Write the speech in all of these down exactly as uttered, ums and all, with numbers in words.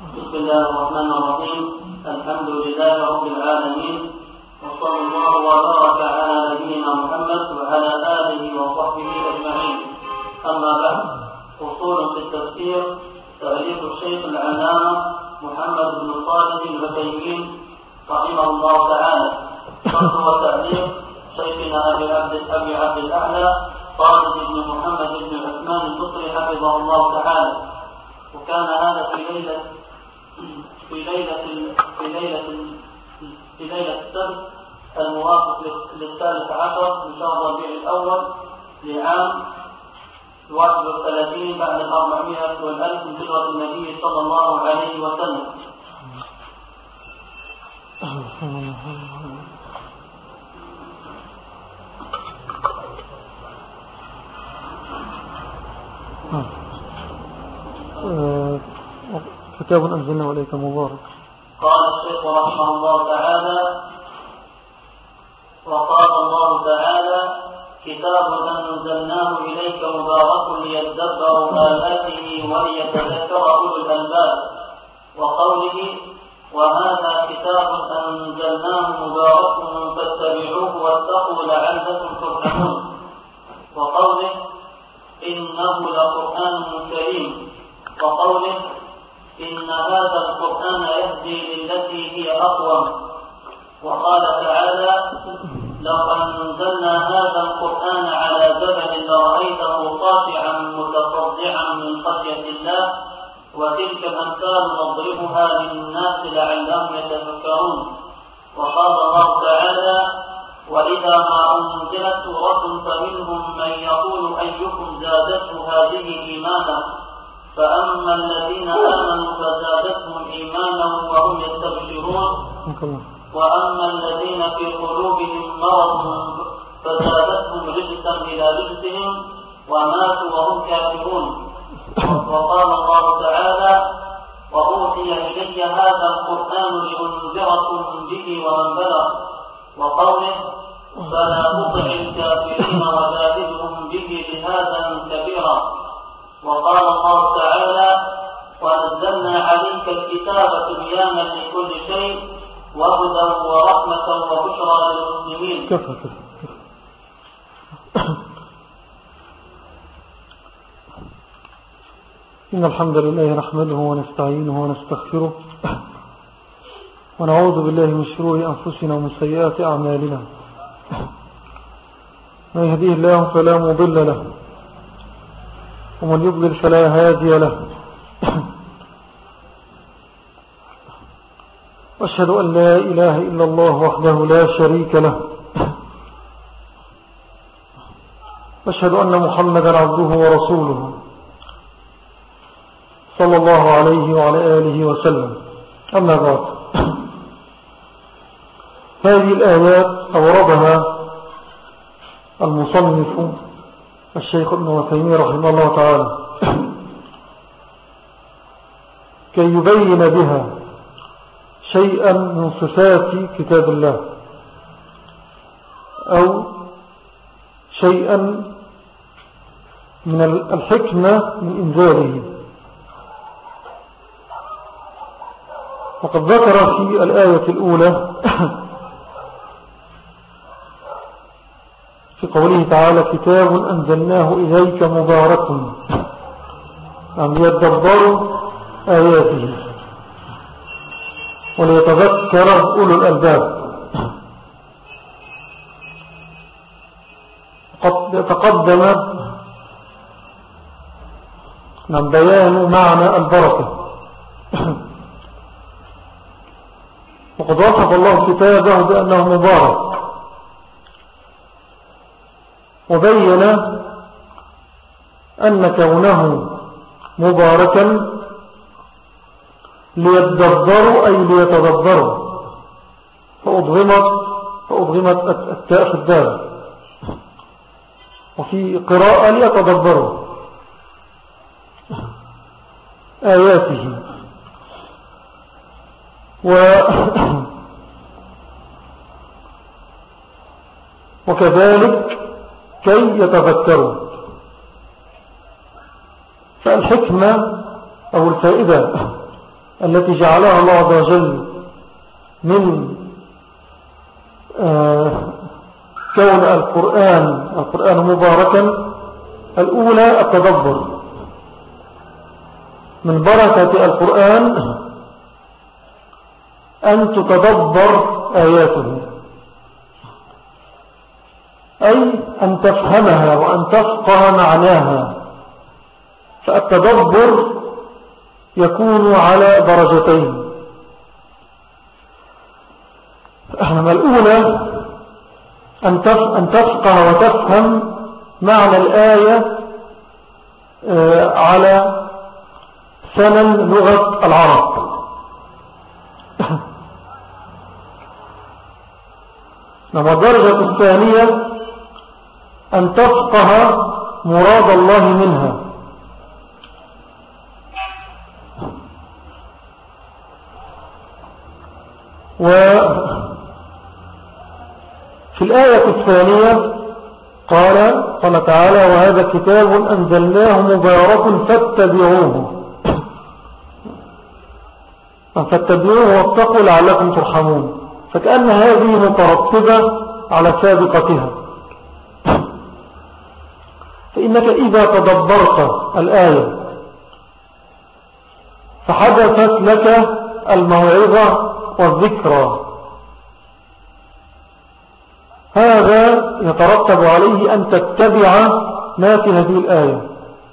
بسم الله الرحمن الرحيم. الحمد لله رب العالمين، وصلى الله وبارك على نبينا محمد وعلى آله وصحبه أجمعين. أما بعد، أصول في التفسير تأليف الشيخ العلامة محمد بن صالح العثيمين رحمه الله تعالى، شرح وتأليف شيخنا أبي عبد أبي عبد الأعلى خالد بن محمد بن عثمان البصري حفظه الله تعالى. وكان هذا في ليلة في ليلة في ليلة في ليلة السبت الموافق للثالث عشر من شهر ربيع الأول لعام واحد وثلاثين بعد الأربعمائة والألف من هجرة النبي صلى الله عليه وسلم. كتاب أنزلناه إليك مبارك. قال الشيخ رحمه الله تعالى: وقال الله تعالى: كتاب أنزلناه إليك مبارك ليدبروا آياته وليتذكر أولو الألباب. وقوله: وهذا كتاب أنزلناه مبارك فاتبعوه واتقوا لعلكم ترحمون. وقوله: إنه لقرآن كريم. وقوله: إن هذا القرآن يهدي للتي هي أقوم. وقال تعالى: لو أنزلنا هذا القرآن على جبل لرأيته خاشعا متصدعا من خشية الله. وتلك الأمثال نضربها للناس لعلهم يتفكرون. وقال الله تعالى: وإذا ما أنزلت سورة فمنهم من يقول أيكم زادته هذه إيمانا، فأما الذين آمنوا فزادتهم إيمانا وهم يستبشرون، وأما الذين في قلوبهم مرض فزادتهم رجسا إلى رجسهم وماتوا وهم كافرون. وقال الله تعالى: وأوحي إلي هذا القرآن لأنذركم به ومن بلغ. وقوله: فلا تطع الكافرين وجاهدهم به جهادا كبيرا. وقال الله تعالى: ونزلنا عليك الكتاب تبيانا لكل شيء وهدى ورحمة وبشرى للمسلمين. كفى كفى. إن الحمد لله نحمده ونستعينه ونستغفره ونعوذ بالله من شرور أنفسنا ومن سيئات أعمالنا. من يهديه الله فلا مضل له ومن يضلل فلا هادي له. وأشهد أن لا إله إلا الله وحده لا شريك له. وأشهد أن محمدا عبده ورسوله صلى الله عليه وعلى آله وسلم. أما بعد، هذه الآيات أوردها المصنف الشيخ ابن عثيمين رحمه الله تعالى كي يبين بها شيئا من صفات كتاب الله أو شيئا من الحكمة من إنزاله. وقد ذكر في الآية الأولى في قوله تعالى: كتاب أنزلناه إليك مبارك أن يدبروا آياته وليتذكر أولو الألباب. قد يتقدم من بيان معنى البركة. وقد وصف الله كتابه بأنه مبارك، وبين أن كونه مباركا ليتدبروا أي ليتدبروا، فأضغمت فأضغمت التاء في الدال، وفي قراءة ليتدبروا آياته. و وكذلك كي يتذكروا. فالحكمة أو الفائدة التي جعلها الله عز وجل من آه كون القرآن القرآن مباركا. الأولى التدبر، من بركة القرآن أن تتدبر آياته، أي أن تفهمها وأن تفقه معناها. فالتدبر يكون على درجتين. الأولى أن تفقه وتفهم معنى الآية على ثمن لغة العرب. والدرجة الثانية أن تفقه مراد الله منها. وفي الآية الثانية قال قال تعالى: وهذا كتاب أنزلناه مبارك فاتبعوه فاتبعوه واتقوا لعلكم ترحمون. فكأن هذه مترتبة على سابقتها. فإنك إذا تدبرت الآية فحدثت لك الموعظة والذكرى، هذا يترتب عليه أن تتبع ما في هذه الآية.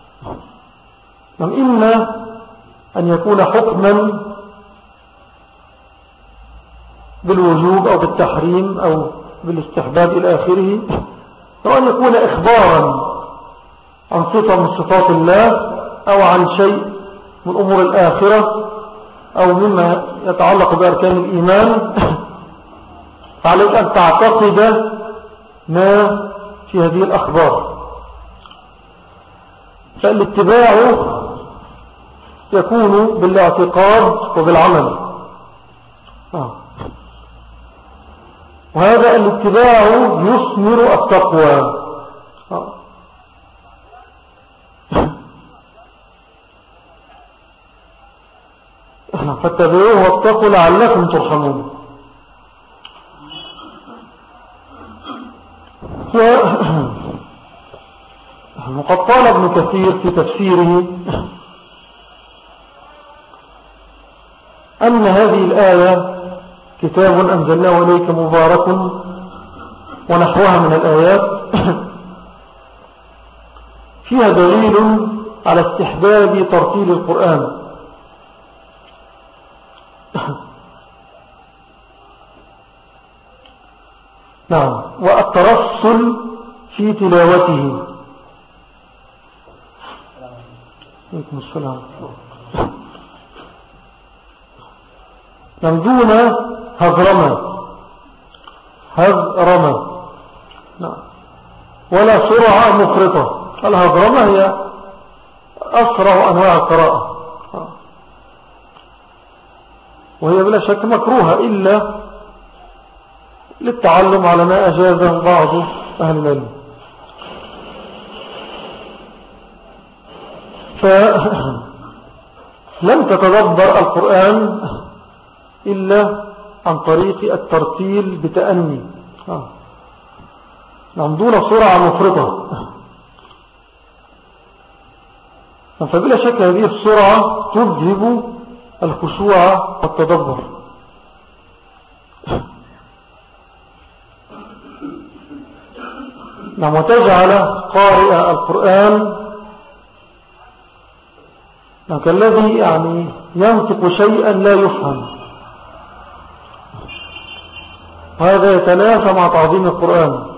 إما أن يكون حكما بالوجوب أو بالتحريم أو بالاستحباب إلى آخره، أو أن يكون إخبارا عن صفة من صفات الله أو عن شيء من أمور الآخرة أو مما يتعلق بأركان الإيمان. فعليك أن تعتقد ما في هذه الأخبار. فالاتباع يكون بالاعتقاد وبالعمل. آه. وهذا الاتباع يثمر التقوى. آه. فاتبعوه واتقوا لعلكم ترحمون. وقد قال ابن كثير في تفسيره أن هذه الآية كتاب أنزلناه إليك مبارك ونحوها من الآيات فيها دليل على استحباب ترتيل القرآن. نعم، والترسل في تلاوته. عليكم السلام. دون هضرمة هضرمة نعم، ولا سرعة مفرطة. الهضرمة هي أسرع أنواع القراءة، وهي بلا شك مكروهة إلا للتعلم على ما أجازه بعض أهل العلم. فلم تتدبر القرآن إلا عن طريق الترتيل بتأني، نعم، دون سرعة مفرطة. فبلا شك هذه السرعة تذهب الخشوع والتدبر. نعم، وتجعل قارئ القرآن كالذي يعني ينطق شيئا لا يفهم. هذا يتنافى مع تعظيم القرآن.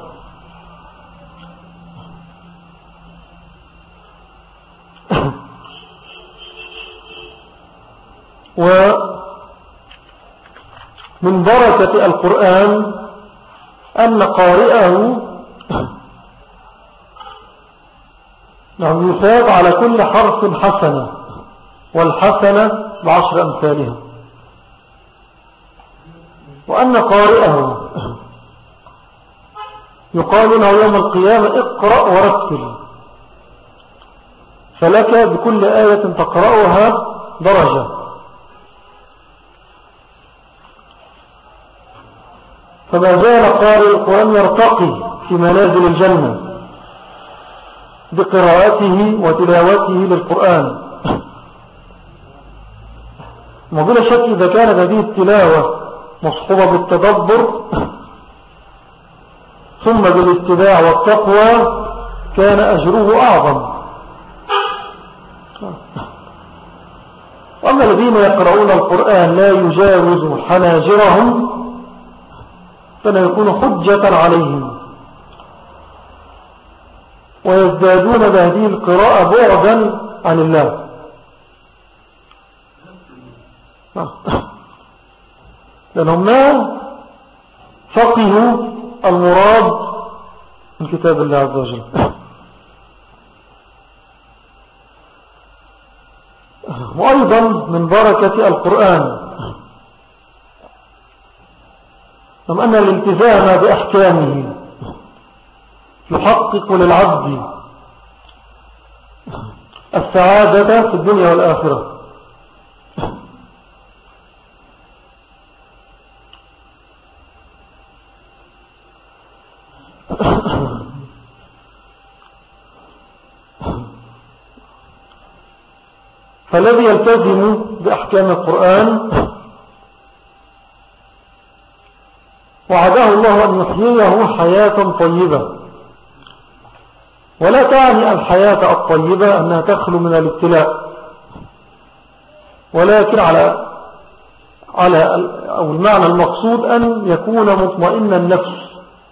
ومن بركة القرآن أن قارئه نعم يثاب على كل حرف حسنة، والحسنة بعشر أمثالها. وأن قارئه يقال له يوم القيامة اقرأ ورتل، فلك بكل آية تقرأها درجة. فما زال قارئ القرآن يرتقي في منازل الجنة بقراءته وتلاوته للقرآن. ما بلا شك إذا كانت هذه التلاوة مصحوبة بالتدبر ثم بالاتباع والتقوى كان أجره أعظم. أما الذين يقرؤون القرآن لا يجاوز حناجرهم فيكون حجة عليهم ويزدادون بهذه القراءة بعدا عن الله. لأنهم ما فقهوا المراد من كتاب الله عز وجل. وأيضا من بركة القرآن ثم أن الالتزام بأحكامه يحقق للعبد السعادة في الدنيا والآخرة. فالذي يلتزم بأحكام القرآن وعده الله أن يحييه حياة طيبة، ولا تعني الحياة الطيبة أنها تخلو من الابتلاء، ولكن على على أو المعنى المقصود أن يكون مطمئن النفس.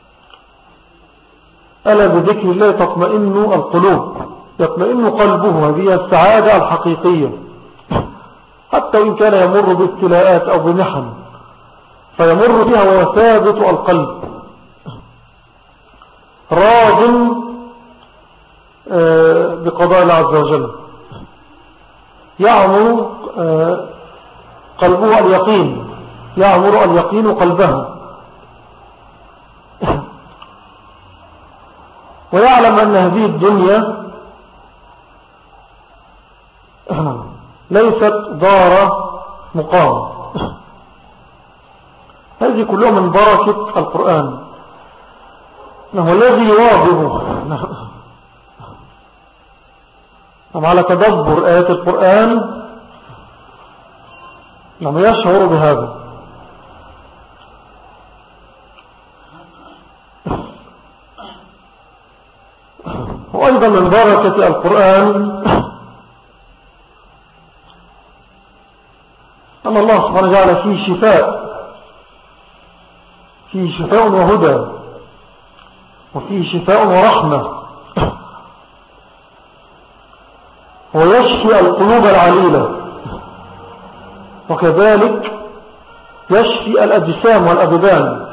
ألا بذكر الله تطمئن القلوب، يطمئن قلبه، هذه السعادة الحقيقية. حتى وإن كان يمر بابتلاءات أو بمحن فيمر بها وهو ثابت القلب راض بقضاء الله عز وجل، يعمر قلبه اليقين، يعمر اليقين قلبه، ويعلم أن هذه الدنيا ليست دار مقام. هذه كلها من بركة القرآن. هو الذي يواظب على تدبر آيات القرآن لم يشعر بهذا. وأيضا من بركة القرآن أن الله سبحانه وتعالى فيه شفاء، فيه شفاء وهدى، وفيه شفاء ورحمة، ويشفي القلوب العليلة، وكذلك يشفي الأجسام والأبدان.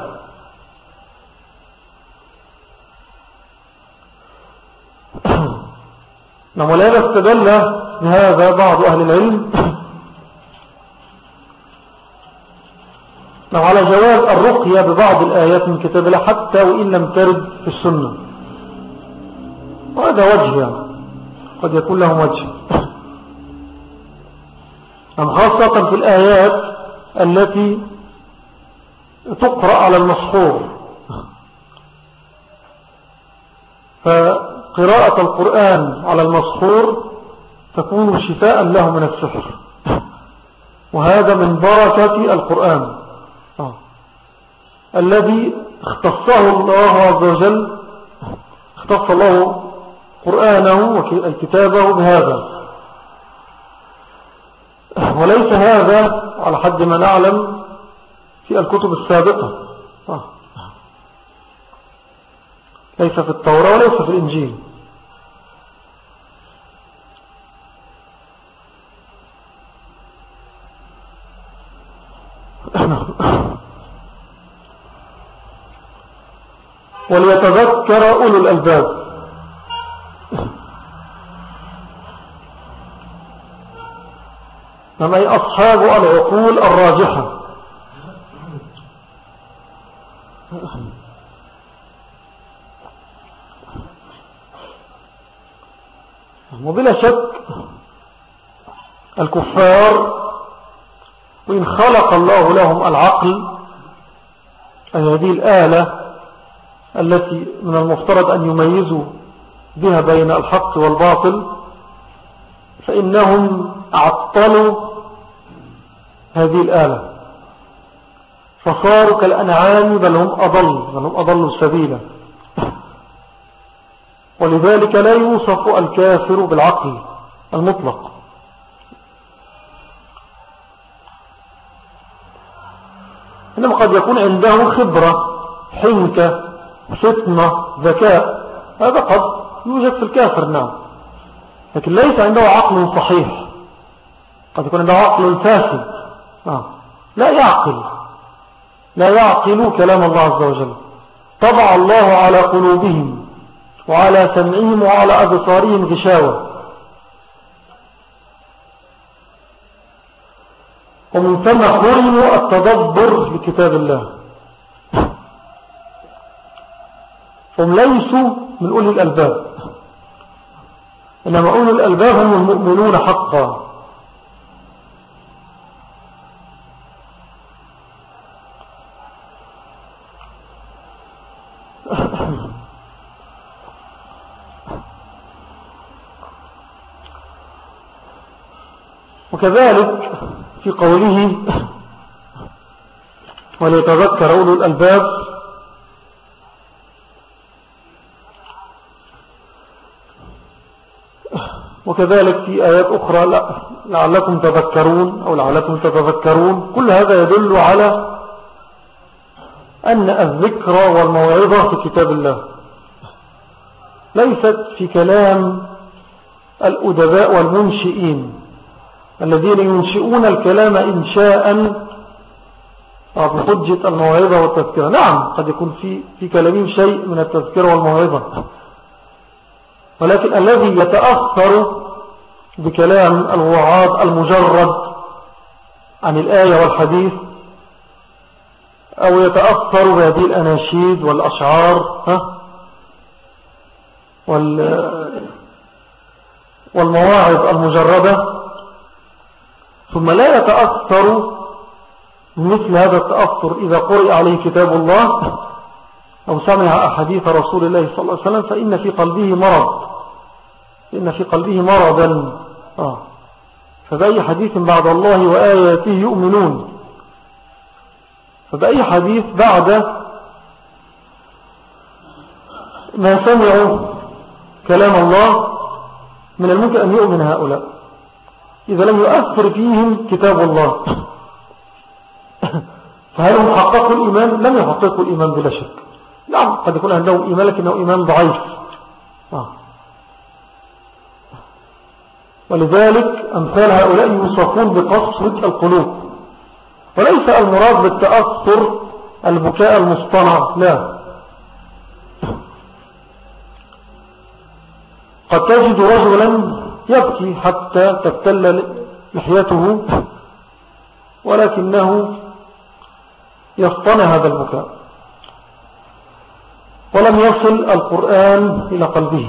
ولا يستدل بهذا بعض أهل العلم على جواز الرقية ببعض الآيات من كتاب الله حتى وإن لم ترد في السنة، وهذا وجه يعني قد يكون له وجه، خاصة في الآيات التي تقرأ على المسحور. فقراءة القرآن على المسحور تكون شفاء له من السحر، وهذا من بركة القرآن آه. الذي اختصه الله عز وجل، اختص الله قرآنه وكتابه بهذا، وليس هذا على حد ما نعلم في الكتب السابقة آه. ليس في التوراة وليس في الإنجيل. وليتذكر أولو الألباب. أي أصحاب العقول الراجحة. وبلا شك الكفار وإن خلق الله لهم العقل أي هذه الآلة التي من المفترض أن يميزوا بها بين الحق والباطل، فإنهم عطلوا هذه الآلة فصاروا كالأنعام بل هم أضل بل هم أضلوا سبيلا. ولذلك لا يوصف الكافر بالعقل المطلق، إنما قد يكون عنده خبرة، حنكة، فطنة، ذكاء، هذا قد يوجد في الكافر نعم، لكن ليس عنده عقل صحيح، قد يكون عنده عقل فاسد آه. لا يعقل لا يعقل كلام الله عز وجل. طبع الله على قلوبهم وعلى سمعهم وعلى أبصارهم غشاوة، ومن ثم حرموا التدبر لكتاب الله، هم ليسوا من أولي الألباب، إنما أولي الألباب هم المؤمنون حقا. وكذلك في قوله وليتذكر أولو الألباب، وكذلك في آيات أخرى لعلكم تذكرون أو لعلكم تتذكرون، كل هذا يدل على أن الذكر والموعظة في كتاب الله، ليست في كلام الأدباء والمنشئين الذين ينشئون الكلام إنشاء بحجة الموعظة والتذكرة. نعم قد يكون في, في كلامهم شيء من التذكرة والموعظة، ولكن الذي يتأثر بكلام الوعاظ المجرد عن الآية والحديث، أو يتأثر بهذه الأناشيد والأشعار والمواعظ المجردة، ثم لا يتأثر مثل هذا التأثر إذا قرئ عليه كتاب الله أو سمع أحاديث رسول الله صلى الله عليه وسلم، فإن في قلبه مرض إن في قلبه مرضا آه. فبأي حديث بعد الله وآياته يؤمنون، فبأي حديث بعد ما سمعوا كلام الله من الممكن أن يؤمن هؤلاء إذا لم يؤثر فيهم كتاب الله؟ فهل هم حققوا الإيمان؟ لم يحققوا الإيمان بلا شك. نعم قد يكون عندهم إيمان لكنه إيمان ضعيف آه. ولذلك أمثال هؤلاء يوصفون بقسوة القلوب، وليس المراد بالتأثر البكاء المصطنع، لا. قد تجد رجلا يبكي حتى تبتل لحيته، ولكنه يصطنع هذا البكاء ولم يصل القرآن إلى قلبه.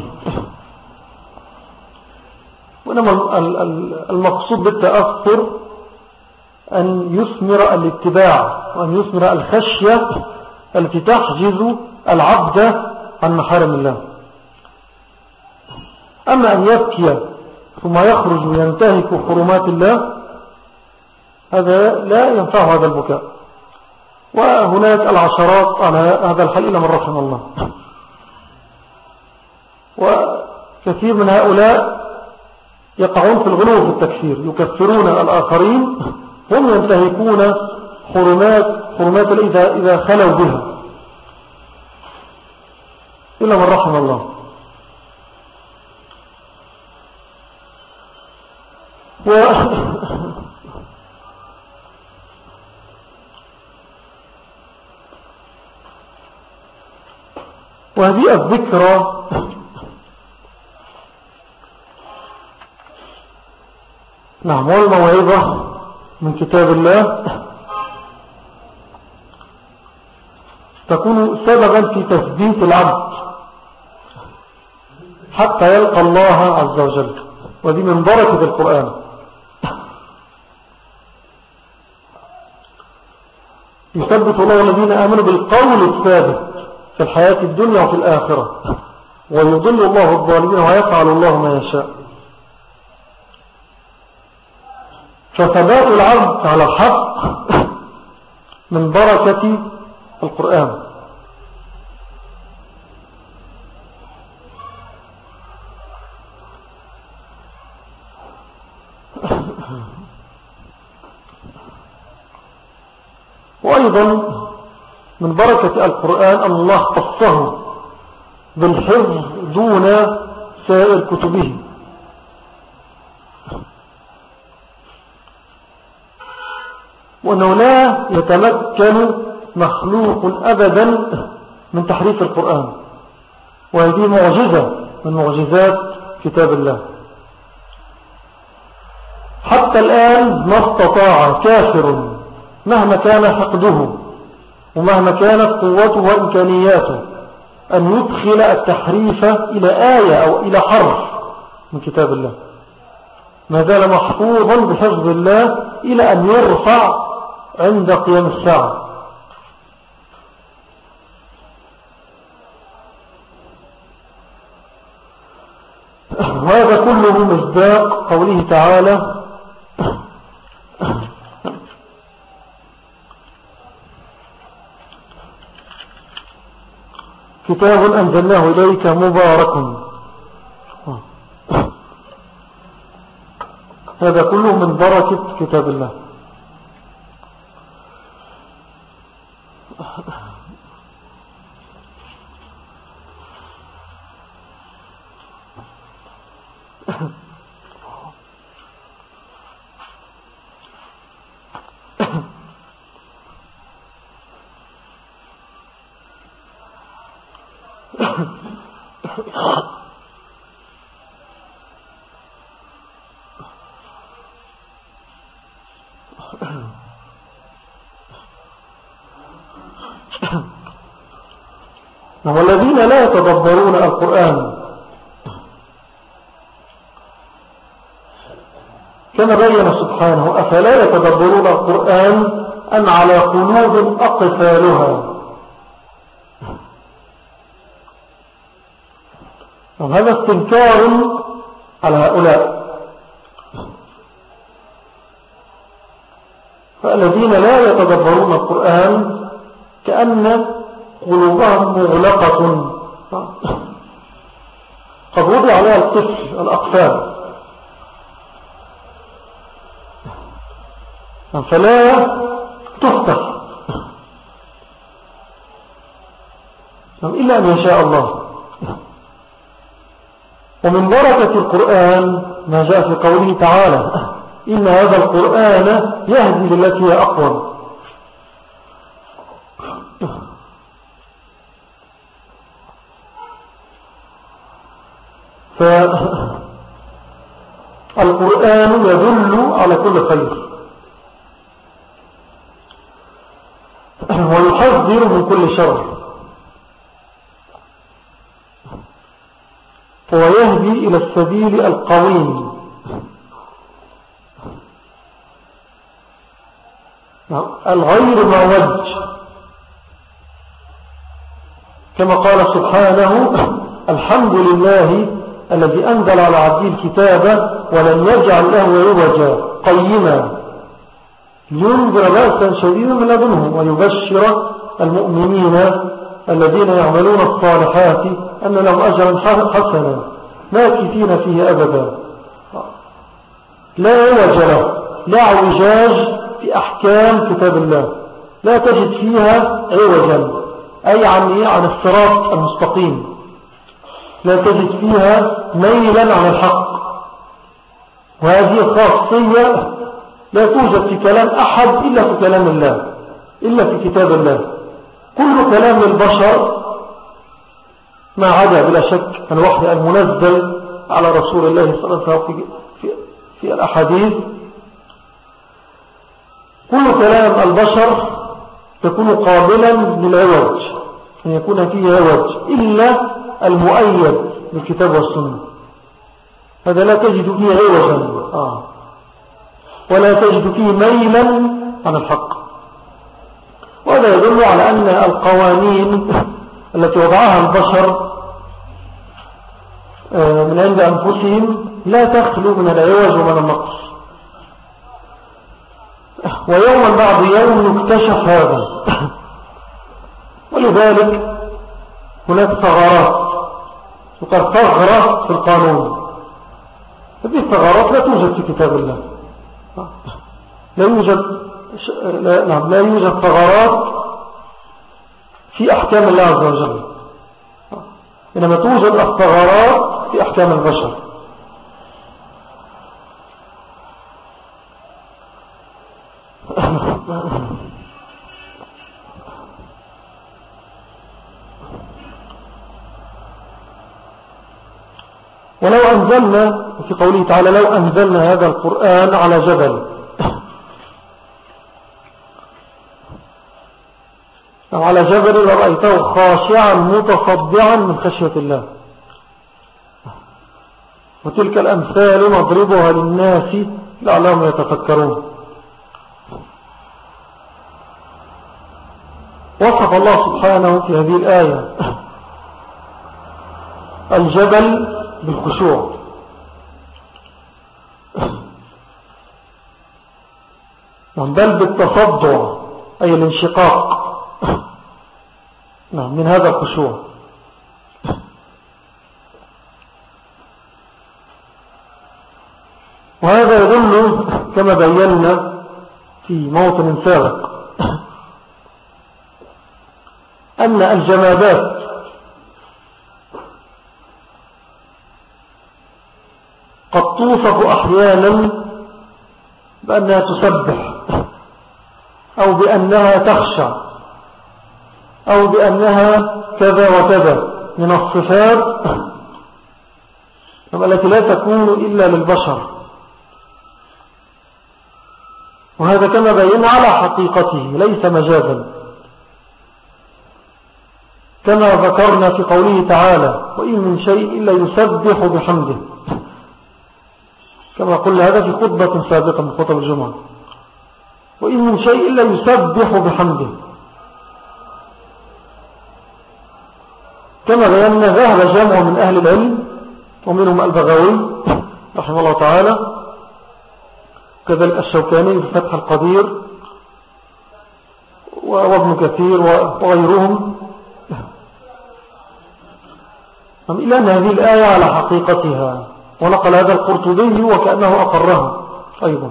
وإنما المقصود بالتأثر أن يثمر الاتباع وأن يثمر الخشية التي تحجز العبد عن محارم الله. أما أن يبكي ثم يخرج وينتهك حرمات الله، هذا لا ينفع هذا البكاء، وهناك العشرات على هذا الحال إلا من رحم الله. وكثير من هؤلاء يقعون في الغلو في التكفير، يكفرون الآخرين هم ينتهكون حرمات حرمات إذا, إذا خلوا بها إلا من رحم الله. و وهذه الذكرى نعم والموعظة من كتاب الله تكون سببا في تثبيت العبد حتى يلقى الله عز وجل، ودي من بركة القرآن. يثبت الله الذين آمنوا بالقول الثابت في الحياة الدنيا وفي الآخرة، ويضل الله الظالمين ويفعل الله ما يشاء. فثبات العبد على الحق من بركة القرآن. وأيضا من بركة القرآن أن الله خصه بالحفظ دون سائر كتبه، وأنه لا يتمكن مخلوق أبدا من تحريف القرآن، وهذه معجزة من معجزات كتاب الله. حتى الآن ما استطاع كافر مهما كان حقده ومهما كانت قوته وإمكانياته أن يدخل التحريف إلى آية أو إلى حرف من كتاب الله، ما زال محفوظا بحفظ الله إلى أن يرفع عند قيام الساعة. وهذا كله مصداق قوله تعالى: كتاب أنزلناه إليك مبارك. هذا كله من بركة كتاب الله. والذين لا يتدبرون القرآن كما بين سبحانه: أفلا يتدبرون القرآن أم على قلوب أقفالها. هذا استنكار على هؤلاء، فالذين لا يتدبرون القرآن كأن قلوبهم مغلقة، قد وضع عليها القفل الأقفال، فلا تفتح إلا أن يشاء الله. ومن بركة القرآن ما جاء في قوله تعالى: إن هذا القرآن يهدي للتي هي أقوم. فالقرآن يدل على كل خير ويحذر من كل شر، ويهدي إلى السبيل القويم. الغير معوج، كما قال سبحانه: الحمد لله الذي أنزل على عبده الكتاب ولم يجعل له عوجا قيما لينذر بأسا شديدا من لدنه ويبشر المؤمنين الذين يعملون الصالحات أن لهم أجرا حسنا ماكثين فيه أبدا. لا عوج له، لا اعوجاج في أحكام كتاب الله، لا تجد فيها عوجا، أي عن عن الصراط المستقيم، لا تجد فيها ميلا عن الحق. وهذه خاصية لا توجد في كلام أحد إلا في كلام الله، إلا في كتاب الله. كل كلام البشر ما عدا بلا شك الوحي المنزل على رسول الله صلى الله عليه وسلم في, في الأحاديث، كل كلام البشر يكون قابلا للعوج، أن يكون فيه عوج، إلا المؤيد بالكتاب والسنة، هذا لا تجد فيه عوجا آه. ولا تجد فيه ميلا عن الحق. وهذا يدل على أن القوانين التي وضعها البشر من عند أنفسهم لا تخلو من العوج ومن النقص، ويوما بعد يوم يكتشف هذا. ولذلك هناك ثغرات، وقد ثغرة في القانون. هذه الثغرات لا توجد في كتاب الله، لا يوجد لا, نعم لا يوجد ثغرات في أحكام الله عز وجل، إنما توجد الثغرات في أحكام البشر. ولو أنزلنا في قوله تعالى لو أنزلنا هذا القرآن على جبل أو على جبل لرأيته خاشعا متصدعا من خشية الله. وتلك الأمثال نضربها للناس لعلهم يتفكرون. وصف الله سبحانه في هذه الآية الجبل بالخشوع، بل بالتصدع أي الانشقاق من هذا الخشوع. وهذا يدل كما بينا في موطن سابق أن الجمادات قد توصف أحيانا بأنها تسبح أو بأنها تخشع أو بأنها كذا وكذا من الصفات التي لا تكون إلا للبشر. وهذا كما بينا على حقيقته ليس مجازا، كما ذكرنا في قوله تعالى وإن من شيء إلا يسبح بحمده، كما قلنا هذا في خطبة سابقة من خطب الجمعة، وإن من شيء إلا يسبح بحمده. كما بينا ذهب جمع من أهل العلم ومنهم البغوي رحمه الله تعالى كذلك الشوكاني في فتح القدير وابن كثير وغيرهم إلى أن هذه الآية على حقيقتها، ونقل هذا القرطبي وكأنه أقره أيضا،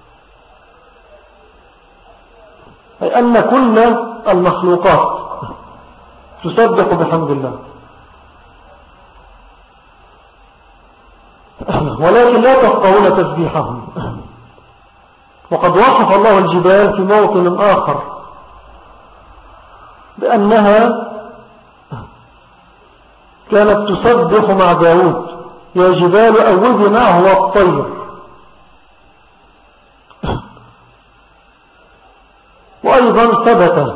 أي أن كل المخلوقات تسبح بحمد الله، ولكن لا تفقهون تسبيحهم. وقد وصف الله الجبال في موطن آخر بأنها كانت تسبح مع داود يا جبال أوبي معه والطير. وأيضا ثبت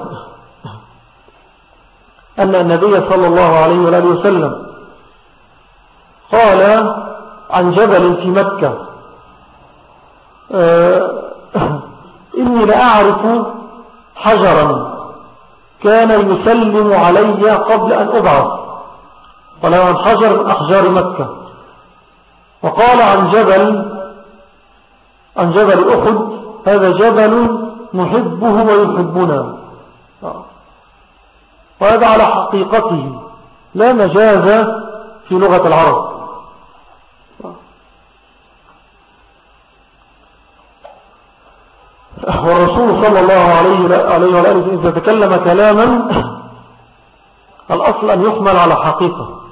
أن النبي صلى الله عليه وآله وسلم قال عن جبل في مكة إني لأعرف حجرا كان يسلم علي قبل أن أبعث، قال عن حجر من أحجار مكة. وقال عن جبل عن جبل أحد هذا جبل نحبه ويحبنا، وهذا على حقيقته لا مجاز في لغة العرب. والرسول صلى الله عليه وآله إذا تكلم كلاما الأصل أن يحمل على حقيقة.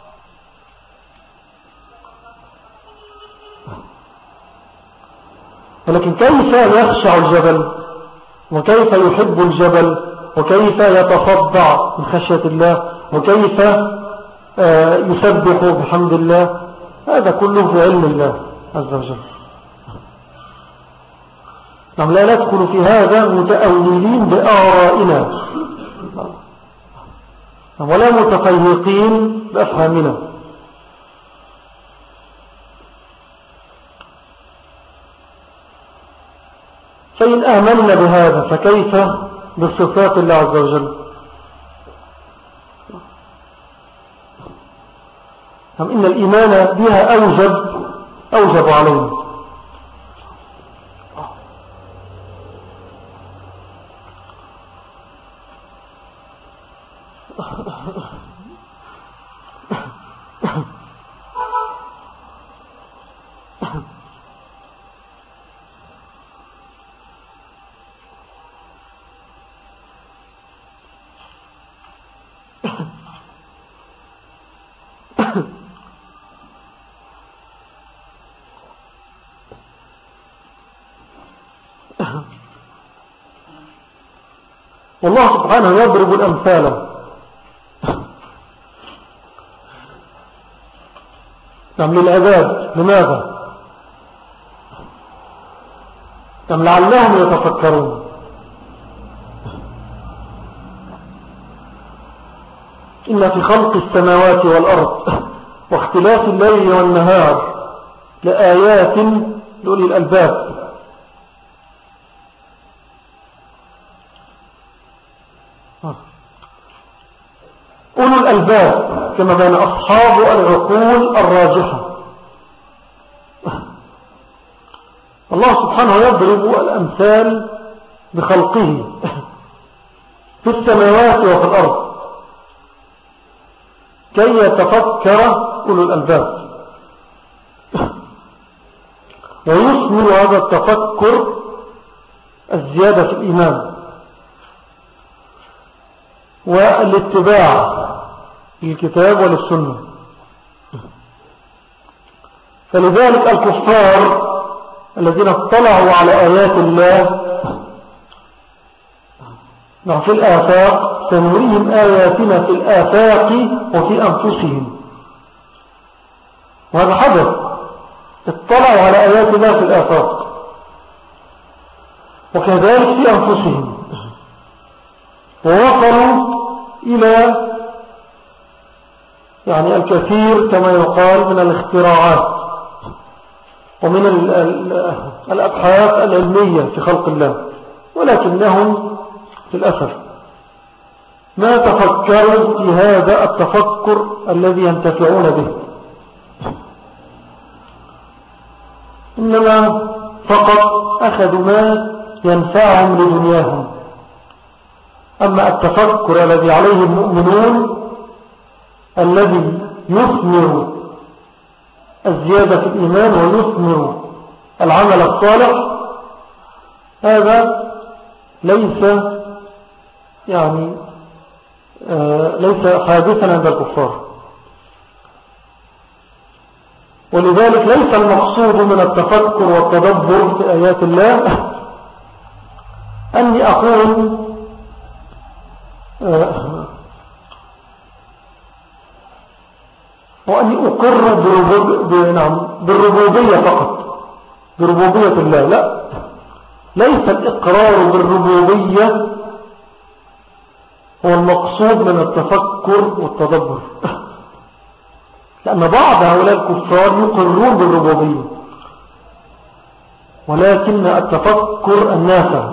ولكن كيف يخشع الجبل وكيف يحب الجبل وكيف يتصدع من خشية الله وكيف يسبح بحمد الله، هذا كله في علم الله عز وجل. نعم لا ندخل في هذا متأولين بآرائنا ولا متفيقين بأفهامنا. فإن آمنا بهذا فكيف بصفات الله عز وجل. إن الإيمان بها أوجب أوجب علينا. والله سبحانه يضرب الأمثال. نعم للعباد. لماذا؟ نعم لعلهم يتفكرون. إن في خلق السماوات والأرض واختلاف الليل والنهار لآيات لأولي الألباب. أولو الألباب كما بين أصحاب العقول الراجحة. الله سبحانه يضرب الأمثال بخلقه في السماوات وفي الأرض كي يتفكر أولو الألباب ويثمر هذا التفكر الزيادة في الإيمان والاتباع للكتاب وللسنة. فلذلك الكفار الذين اطلعوا على آيات الله في الآفاق سنريهم آياتنا في الآفاق وفي أنفسهم. وهذا حدث، اطلعوا على آيات الله في الآفاق وكذلك في أنفسهم، ووصلوا إلى يعني الكثير كما يقال من الاختراعات ومن الأبحاث العلمية في خلق الله، ولكنهم في الأسف ما تفكروا في هذا التفكر الذي ينتفعون به، إنما فقط أخذوا ما ينفعهم لدنياهم. أما التفكر الذي عليه المؤمنون الذي يثمر الزيادة في الإيمان ويثمر العمل الصالح، هذا ليس يعني آه ليس حادثا عند الكفار. ولذلك ليس المقصود من التفكر والتدبر في آيات الله أني أقول آه وأني أقر بالربوبية فقط، بربوبية الله. لا، ليس الإقرار بالربوبية هو المقصود من التفكر والتدبر، لأن بعض هؤلاء الكفار يقرون بالربوبية، ولكن التفكر النافع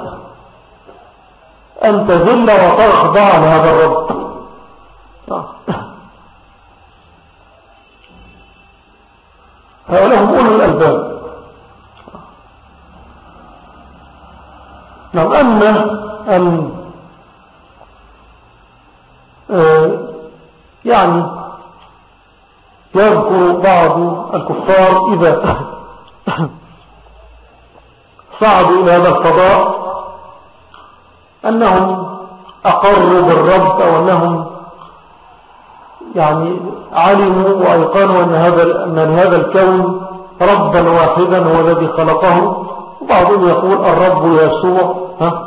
أن تذل وتخضع لهذا الرب. هؤلاء هم أولو الألباب. نعم. أما أن آه يعني يذكر بعض الكفار إذا صعدوا إلى هذا الفضاء أنهم أقروا بالرب، أو أنهم يعني علموا وأيقنوا أن هذا أن هذا الكون ربا واحدا هو الذي خلقه. وبعضهم يقول الرب يسوع. ها؟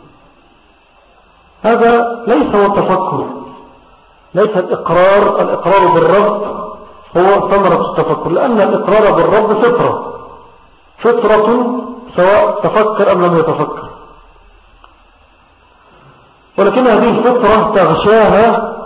هذا ليس هو التفكر، ليس الإقرار الإقرار بالرب هو ثمرة التفكر، لأن الإقرار بالرب فطرة فطرة سواء تفكر أم لم يتفكر. ولكن هذه الفطرة تغشاها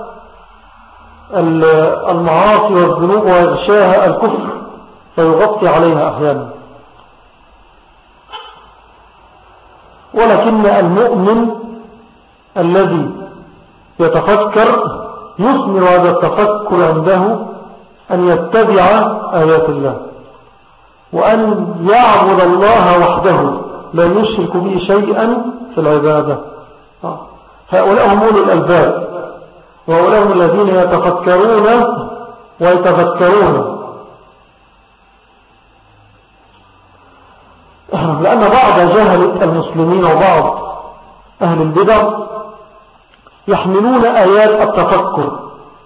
المعاصي والذنوب ويغشاها الكفر فيغطي عليها أحيانا. ولكن المؤمن الذي يتفكر يثمر هذا التفكر عنده أن يتبع آيات الله وأن يعبد الله وحده لا يشرك به شيئا في العبادة. هؤلاء هم أولو الألباب وهؤلاء هم الذين يتفكرون ويتذكرون. لأن بعض جهل المسلمين وبعض أهل البدع يحملون آيات التفكر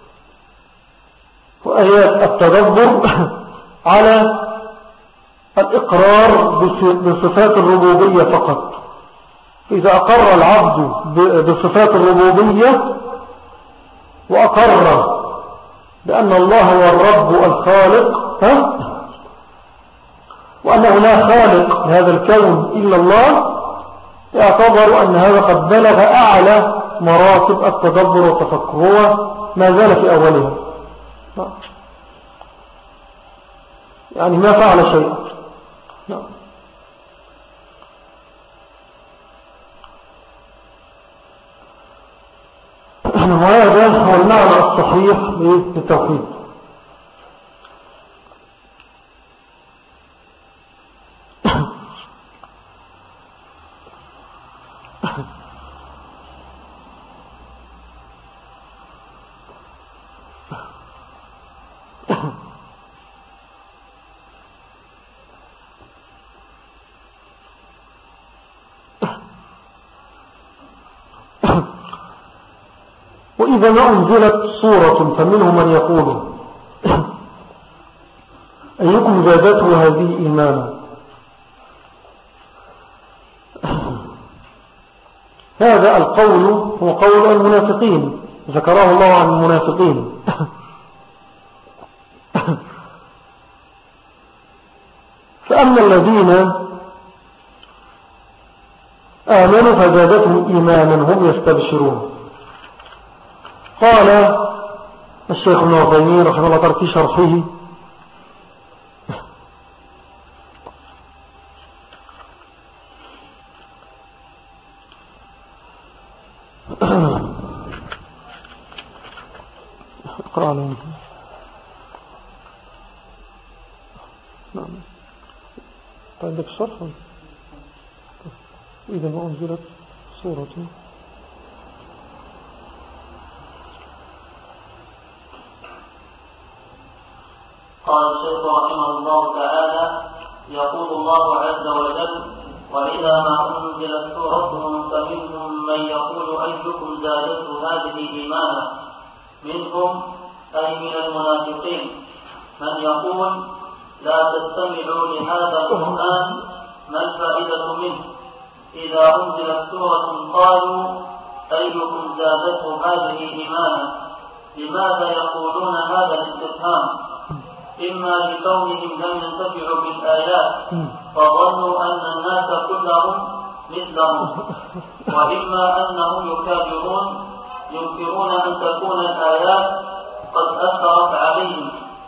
وآيات التدبر على الإقرار بصفات الربوبية فقط. إذا أقر العبد بصفات الربوبية وأقر بأن الله هو الرب الخالق ها؟ وأنه لا خالق لهذا الكون إلا الله، يعتبر أن هذا قد بلغ أعلى مراتب التدبر والتفكر، هو ما زال في أولها يعني ما فعل شيئا. وهذا هو المعنى الصحيح للتوحيد. وإذا ما أنزلت سورة فمنهم من يقول أيكم زادته هذه إيمانا، هذا القول هو قول المنافقين، ذكره الله عن المنافقين. فأما الذين آمنوا فزادتهم إيمانا هم يستبشرون. قال الشيخ ابن عثيمين رحمه الله تعالى في شرحه اقرأ عليهم. نعم عندك الشرح. إذا ما أنزلت سورة قال الشيخ رحمه الله تعالى: يقول الله عز وجل: وإذا ما أنزلت سورة فمنهم من يقول أيكم زادته هذه إيمانا، منهم أي من المنافقين من يقول لا تستمعوا لهذا القرآن ما الفائدة منه. إذا أنزلت سورة قالوا أيكم زادته هذه إيمانا. لماذا يقولون هذا الاستفهام؟ إما لكونهم لم ينتفعوا بالآيات فظنوا أن الناس كلهم مثلهم، وإما أنهم يكابرون ينكرون أن تكون الآيات قد أثرت عليهم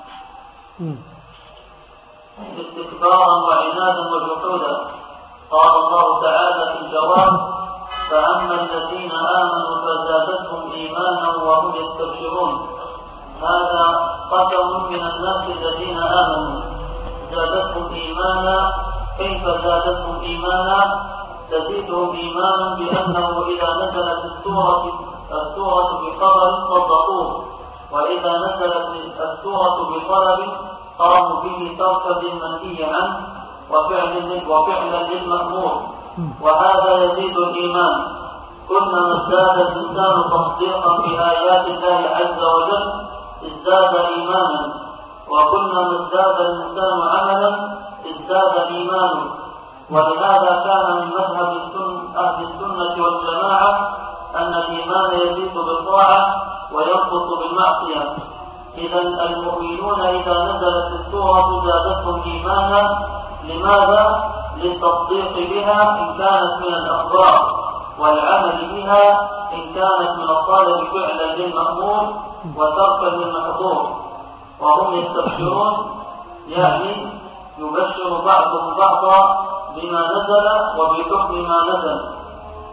استكبارا وعنادا وجحودا. قال الله تعالى في الجواب: فأما الذين آمنوا فزادتهم إيمانا وهم يستبشرون. هذا قسم من الناس الذين آمنوا. زادتهم إيمانا، كيف زادتهم إيمانا؟ تزيدهم إيمانا بأنه إذا نزلت السورة السورة بخبر صدقوه، وإذا نزلت السورة بطلب قاموا به تركا للمنهي عنه وفعل وفعلا للمأمور، وهذا يزيد الإيمان. كلما ازداد الإنسان تصديقا بآيات الله عز وجل ازداد إيمانا، وكلما ازداد الإنسان عملا ازداد إيمانه. ولهذا كان من مذهب أهل السنة والجماعة أن الإيمان يزيد بالطاعة وينقص بالمعصية. إذا المؤمنون إذا نزلت السورة زادتهم إيمانا. لماذا؟ للتصديق بها إن كانت من الأخبار، والعمل بها إن كانت من الطالب فعلا للمأمور وتركا للمحظور. وهم يستبشرون، يعني يبشر بعضهم بعضا بما نزل وبحكم ما نزل.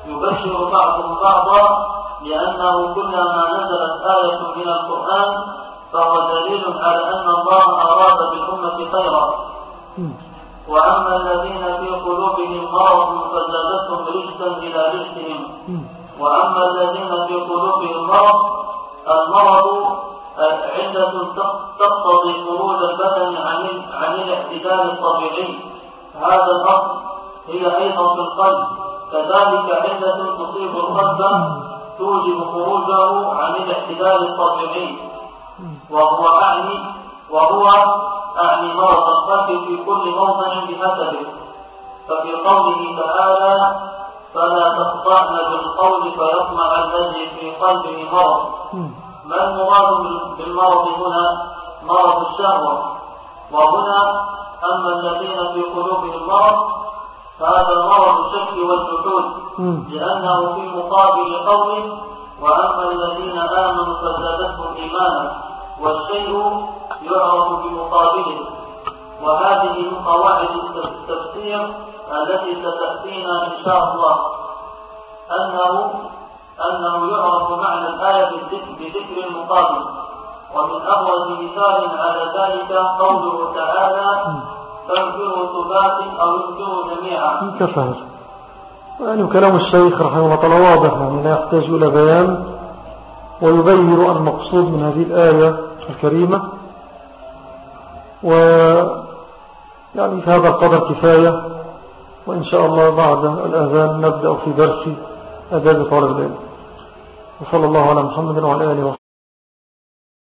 يبشر بعضهم بعضا لأنه كلما نزلت آية من القرآن فهو دليل على أن الله أراد بالأمة خيرا. وأما الذين في قلوبهم مرض فزادتهم رجسا إلى رجسهم. وأما الذين في قلوبهم مرض المرض علة تقتضي خروج البدن عن عن الاعتدال الطبيعي. هذا الأصل هي أيضا في القلب، كذلك علة تصيب القلب توجب خروجه عن الاعتدال الطبيعي، وهو أعني وهو أعني مرض القلب في كل موضع بحسبه. ففي قوله تعالى فلا تخضعن بالقول فيطمع الذي في قلبه مرض. ما المراد بالمرض هنا؟ مرض الشهوة. وهنا أما الذين في قلوبهم مرض فهذا مرض الشك والجحود، لأنه في مقابل قوله وأما الذين آمنوا فزادتهم إيمانا، والشيء يعرف بمقابله. وهذه من قواعد التفسير التي ستأتينا إن شاء الله أنه أنه يعرف معنى الآية بذكر المقابل. ومن أبرز مثال على ذلك قوله تعالى فانفروا ثبات أو انفروا جميعا. كفى يعني كلام الشيخ رحمه الله تعالى واضح، يعني لا يحتاج إلى بيان، ويبين المقصود من هذه الآية الكريمة. ويعني في هذا القدر كفاية، وإن شاء الله بعد الأذان نبدأ في درس آداب طالب العلم. وصلى الله على محمد وعلى آله وصحبه.